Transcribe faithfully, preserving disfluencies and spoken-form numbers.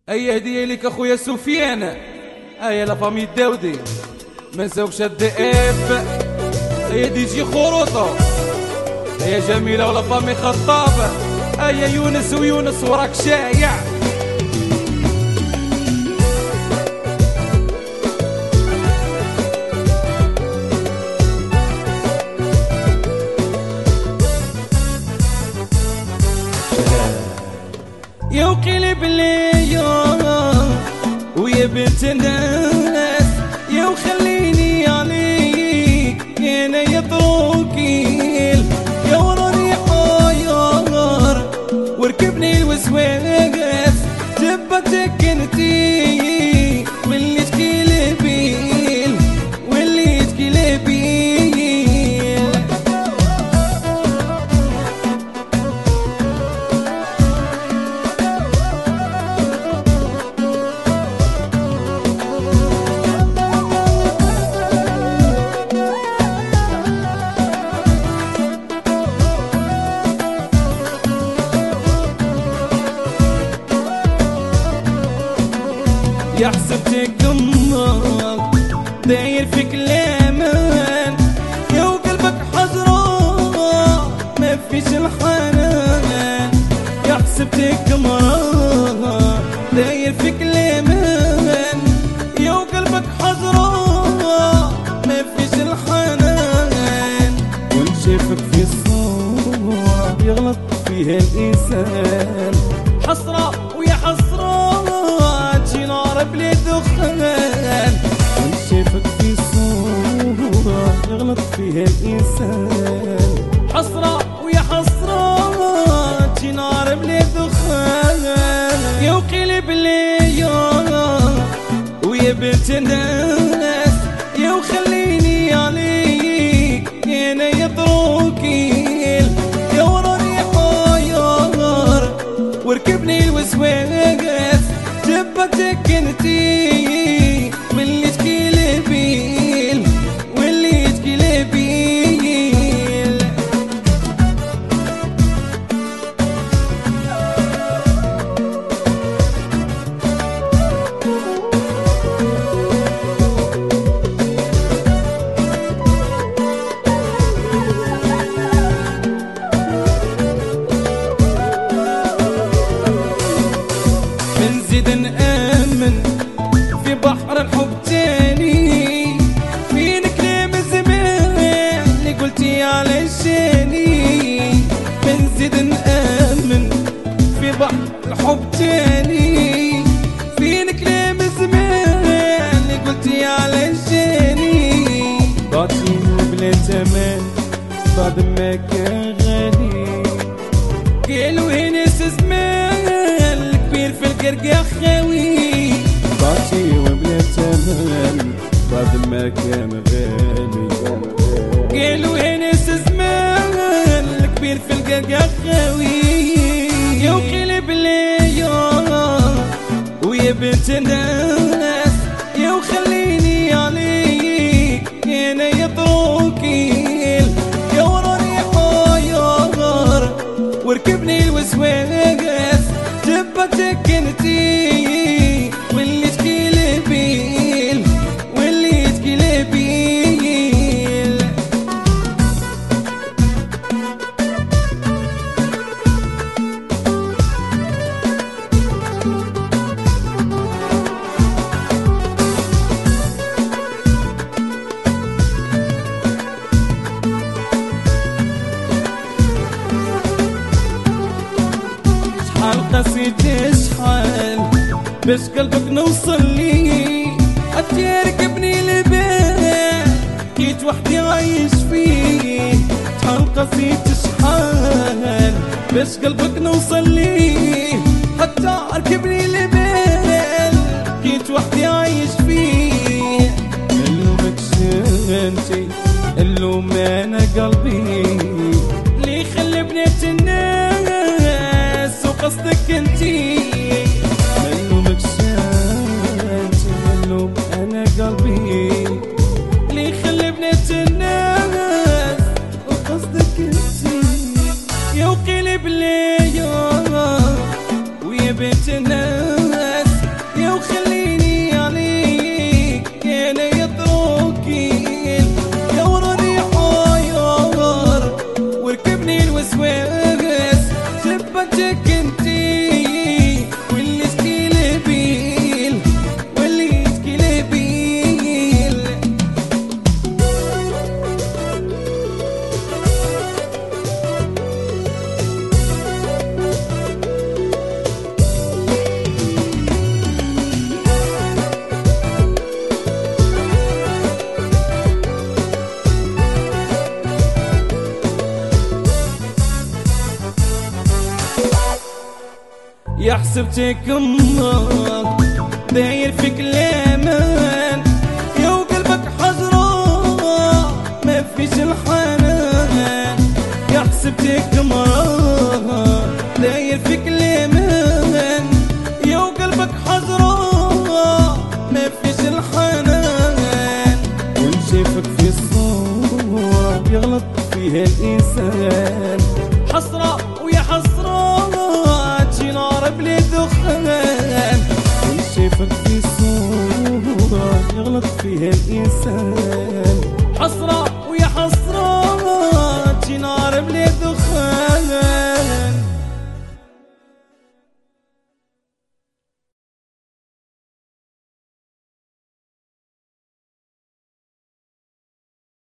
اي هديه لك اخويا سفيان. ايا لا فامي داودي ما نساوكش الدائف. ايا دي جي خروطه. ايا جميله ولا فامي خطاب. ايا يونس ويونس وراك شايع. يا وقلب لي ويا بنت الناس يا وخليني عليك انا يا طوكيل يا وراني حيار وركبني الوسواس جبتك انتي واللي تكيل بيل واللي تكيل بيل يا حسبتك امك داير في كلامان يا وقلبك حزران ما فيش الحنان يا حسبتك مراه داير في كلامان يا وقلبك حزران ما فيش الحنان ونشوفك في الصورة يغلط فيها الإنسان حسرة ويا حسرة نار بلي دخان ونشوفك في صورة يغلط فيها الإنسان حسرة ويا حسرة تجي نار بلي دخان يا وقلب لي ويا بنت الناس يا وخليني عليك انا يا طوكيل يا وراني حيار وركبني الوسواس جبتك انتي واللي تكيل بيل واللي تكيل بيل بنزيد نآمن في بحر الحب تاني فين كلام زمان اللي قلتي علشاني بنزيد نآمن في بحر الحب تاني فين كلام زمان اللي قلتي علشاني ضاعتي بلا تمام بعد ما كان غالي قالوا هنا زمان كبير في القرقة خاوي ضاعتي وبلا تمام بعد ما كان غالي قالوا هنا زمان الكبير في القرقة خاوي يا وقلب لي ويا بنت الناس يا وخليني عليك انا يا طوكيل يا وراني حيار وركبني الوسواس جبتك انتي واللي تكيل بيل واللي تكيل بيل شحال قسيت شحال باش قلبك نوصل لي حتى ركبني البال كيت وحدي عايش فيه شحال قسيت شحال باش قلبك نوصل لي حتى ركبني البال كيت وحدي عايش فيه اللومك انتي اللوم انا قلبي اللي خلى بنات الناس وقصدك انتي ملومك انتي ملوم انا قلبي اللي خلى بنات الناس وقصدك انتي يا وقلب لي ويا بنت الناس حبيتك انتي واللي تكلبيل واللي تكلبيل. يا حسبتك امك داير في كلامان، يا وقلبك حزران ما فيش الحنان. يا حسبتك امك داير في كلامان، يا وقلبك حزران ما فيش الحنان. ونشوفك في الصورة يغلط فيها الإنسان، حسرة ويا حسرة نار بلي دخان. ونشوفك في صورة يغلط فيها الإنسان، حسرة